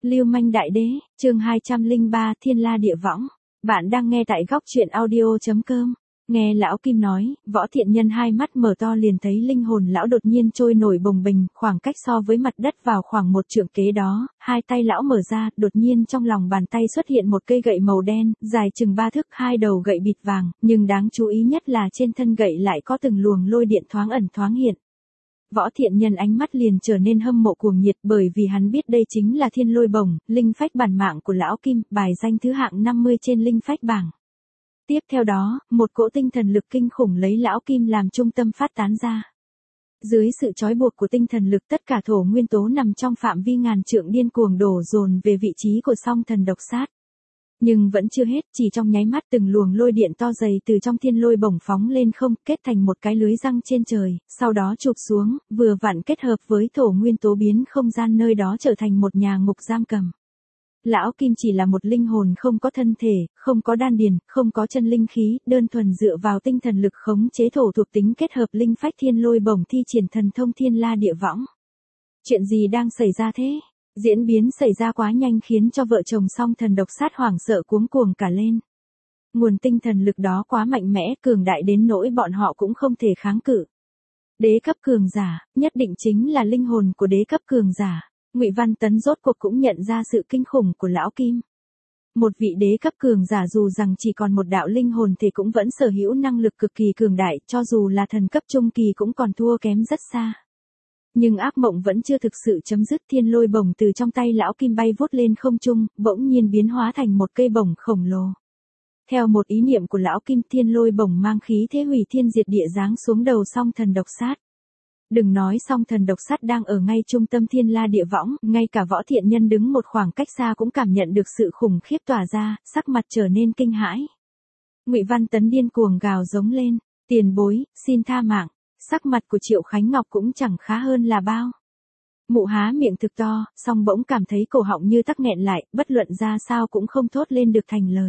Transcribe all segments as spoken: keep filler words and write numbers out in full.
Lưu manh đại đế, chương hai trăm lẻ ba Thiên La Địa Võng. Bạn đang nghe tại góc truyện audio chấm com. Nghe lão Kim nói, Võ Thiện Nhân hai mắt mở to liền thấy linh hồn lão đột nhiên trôi nổi bồng bềnh, khoảng cách so với mặt đất vào khoảng một trượng kế đó, hai tay lão mở ra, đột nhiên trong lòng bàn tay xuất hiện một cây gậy màu đen, dài chừng ba thước, hai đầu gậy bịt vàng, nhưng đáng chú ý nhất là trên thân gậy lại có từng luồng lôi điện thoáng ẩn thoáng hiện. Võ Thiện Nhân ánh mắt liền trở nên hâm mộ cuồng nhiệt bởi vì hắn biết đây chính là Thiên Lôi Bổng, linh phách bản mạng của lão Kim, bài danh thứ hạng năm mươi trên linh phách bảng. Tiếp theo đó, một cỗ tinh thần lực kinh khủng lấy lão Kim làm trung tâm phát tán ra. Dưới sự trói buộc của tinh thần lực, tất cả thổ nguyên tố nằm trong phạm vi ngàn trượng điên cuồng đổ dồn về vị trí của song thần độc sát. Nhưng vẫn chưa hết, chỉ trong nháy mắt từng luồng lôi điện to dày từ trong thiên lôi bổng phóng lên không, kết thành một cái lưới răng trên trời, sau đó chụp xuống, vừa vặn kết hợp với thổ nguyên tố biến không gian nơi đó trở thành một nhà ngục giam cầm. Lão Kim chỉ là một linh hồn không có thân thể, không có đan điền, không có chân linh khí, đơn thuần dựa vào tinh thần lực khống chế thổ thuộc tính kết hợp linh phách thiên lôi bổng thi triển thần thông Thiên La Địa Võng. Chuyện gì đang xảy ra thế? Diễn biến xảy ra quá nhanh khiến cho vợ chồng song thần độc sát hoảng sợ cuống cuồng cả lên. Nguồn tinh thần lực đó quá mạnh mẽ, cường đại đến nỗi bọn họ cũng không thể kháng cự. Đế cấp cường giả, nhất định chính là linh hồn của đế cấp cường giả. Ngụy Văn Tấn rốt cuộc cũng nhận ra sự kinh khủng của lão Kim. Một vị đế cấp cường giả dù rằng chỉ còn một đạo linh hồn thì cũng vẫn sở hữu năng lực cực kỳ cường đại, cho dù là thần cấp trung kỳ cũng còn thua kém rất xa. Nhưng ác mộng vẫn chưa thực sự chấm dứt, thiên lôi bổng từ trong tay lão Kim bay vút lên không trung, bỗng nhiên biến hóa thành một cây bổng khổng lồ. Theo một ý niệm của lão Kim, thiên lôi bổng mang khí thế hủy thiên diệt địa giáng xuống đầu song thần độc sát. Đừng nói song thần độc sát đang ở ngay trung tâm Thiên La Địa Võng, ngay cả Võ Thiện Nhân đứng một khoảng cách xa cũng cảm nhận được sự khủng khiếp tỏa ra, sắc mặt trở nên kinh hãi. Ngụy Văn Tấn điên cuồng gào giống lên, tiền bối, xin tha mạng. Sắc mặt của Triệu Khánh Ngọc cũng chẳng khá hơn là bao. Mụ há miệng thực to, song bỗng cảm thấy cổ họng như tắc nghẹn lại, bất luận ra sao cũng không thốt lên được thành lời.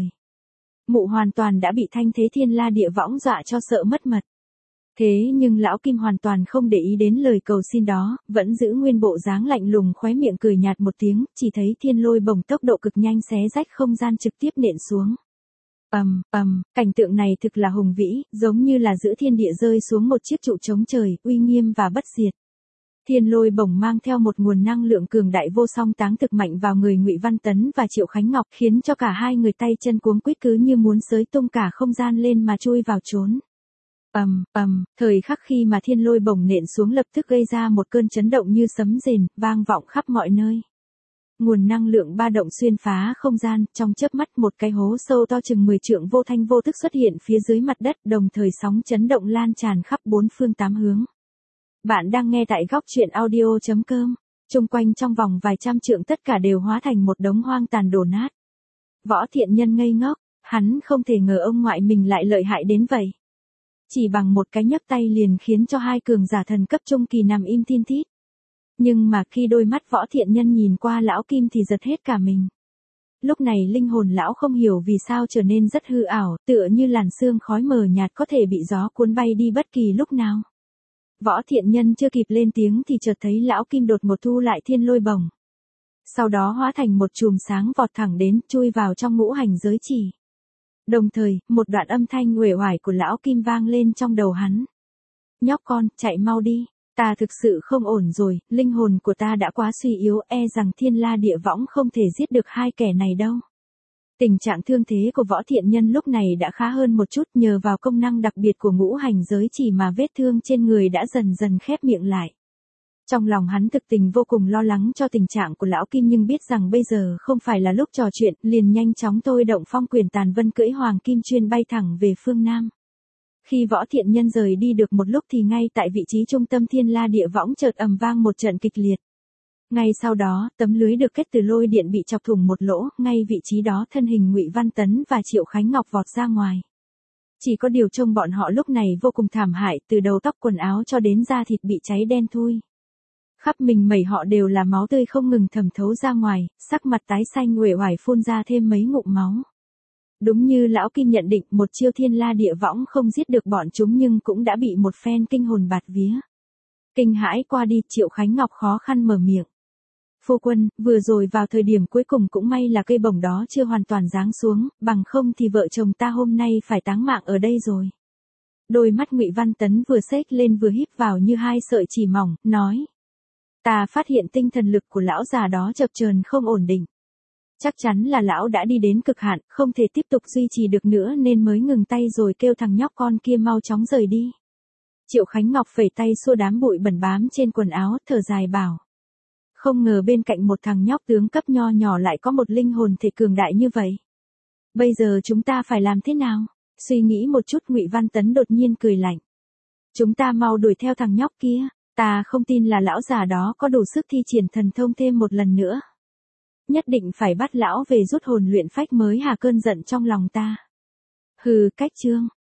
Mụ hoàn toàn đã bị thanh thế Thiên La Địa Võng dọa cho sợ mất mật. Thế nhưng lão Kim hoàn toàn không để ý đến lời cầu xin đó, vẫn giữ nguyên bộ dáng lạnh lùng, khóe miệng cười nhạt một tiếng, chỉ thấy thiên lôi bổng tốc độ cực nhanh xé rách không gian trực tiếp nện xuống. Ầm, ầm, cảnh tượng này thực là hùng vĩ, giống như là giữa thiên địa rơi xuống một chiếc trụ chống trời, uy nghiêm và bất diệt. Thiên lôi bổng mang theo một nguồn năng lượng cường đại vô song táng thực mạnh vào người Ngụy Văn Tấn và Triệu Khánh Ngọc, khiến cho cả hai người tay chân cuống quýt cứ như muốn xới tung cả không gian lên mà chui vào trốn. Ầm, ầm, thời khắc khi mà thiên lôi bổng nện xuống lập tức gây ra một cơn chấn động như sấm rền, vang vọng khắp mọi nơi. Nguồn năng lượng ba động xuyên phá không gian, trong chớp mắt một cái hố sâu to chừng mười trượng vô thanh vô tức xuất hiện phía dưới mặt đất, đồng thời sóng chấn động lan tràn khắp bốn phương tám hướng. Bạn đang nghe tại góc truyện audio chấm com. Xung quanh trong vòng vài trăm trượng tất cả đều hóa thành một đống hoang tàn đổ nát. Võ Thiện Nhân ngây ngốc, hắn không thể ngờ ông ngoại mình lại lợi hại đến vậy. Chỉ bằng một cái nhấc tay liền khiến cho hai cường giả thần cấp trung kỳ nằm im thiên thít. Nhưng mà khi đôi mắt Võ Thiện Nhân nhìn qua lão Kim thì giật hết cả mình. Lúc này linh hồn lão không hiểu vì sao trở nên rất hư ảo, tựa như làn sương khói mờ nhạt có thể bị gió cuốn bay đi bất kỳ lúc nào. Võ Thiện Nhân chưa kịp lên tiếng thì chợt thấy lão Kim đột ngột thu lại thiên lôi bổng. Sau đó hóa thành một chùm sáng vọt thẳng đến, chui vào trong ngũ hành giới chỉ. Đồng thời, một đoạn âm thanh uể oải của lão Kim vang lên trong đầu hắn. Nhóc con, chạy mau đi, ta thực sự không ổn rồi, linh hồn của ta đã quá suy yếu, e rằng Thiên La Địa Võng không thể giết được hai kẻ này đâu. Tình trạng thương thế của Võ Thiện Nhân lúc này đã khá hơn một chút, nhờ vào công năng đặc biệt của ngũ hành giới chỉ mà vết thương trên người đã dần dần khép miệng lại. Trong lòng hắn thực tình vô cùng lo lắng cho tình trạng của lão Kim, nhưng biết rằng bây giờ không phải là lúc trò chuyện, liền nhanh chóng thôi động phong quyền tàn vân cưỡi hoàng kim chuyên bay thẳng về phương Nam. Khi Võ Thiện Nhân rời đi được một lúc thì ngay tại vị trí trung tâm Thiên La Địa Võng chợt ầm vang một trận kịch liệt. Ngay sau đó, tấm lưới được kết từ lôi điện bị chọc thủng một lỗ, ngay vị trí đó thân hình Ngụy Văn Tấn và Triệu Khánh Ngọc vọt ra ngoài. Chỉ có điều trông bọn họ lúc này vô cùng thảm hại, từ đầu tóc quần áo cho đến da thịt bị cháy đen thui. Khắp mình mẩy họ đều là máu tươi không ngừng thẩm thấu ra ngoài, sắc mặt tái xanh uể oải phun ra thêm mấy ngụm máu. Đúng như lão Kim nhận định, một chiêu Thiên La Địa Võng không giết được bọn chúng nhưng cũng đã bị một phen kinh hồn bạt vía. Kinh hãi qua đi, Triệu Khánh Ngọc khó khăn mở miệng. Phu quân, vừa rồi vào thời điểm cuối cùng cũng may là cây bổng đó chưa hoàn toàn giáng xuống, bằng không thì vợ chồng ta hôm nay phải táng mạng ở đây rồi. Đôi mắt Ngụy Văn Tấn vừa xếch lên vừa híp vào như hai sợi chỉ mỏng, nói. Ta phát hiện tinh thần lực của lão già đó chập chờn không ổn định. Chắc chắn là lão đã đi đến cực hạn, không thể tiếp tục duy trì được nữa nên mới ngừng tay rồi kêu thằng nhóc con kia mau chóng rời đi. Triệu Khánh Ngọc phẩy tay xua đám bụi bẩn bám trên quần áo, thở dài bảo. Không ngờ bên cạnh một thằng nhóc tướng cấp nho nhỏ lại có một linh hồn thể cường đại như vậy. Bây giờ chúng ta phải làm thế nào? Suy nghĩ một chút Ngụy Văn Tấn đột nhiên cười lạnh. Chúng ta mau đuổi theo thằng nhóc kia, ta không tin là lão già đó có đủ sức thi triển thần thông thêm một lần nữa. Nhất định phải bắt lão về rút hồn luyện phách mới hạ cơn giận trong lòng ta. Hừ, cách trương.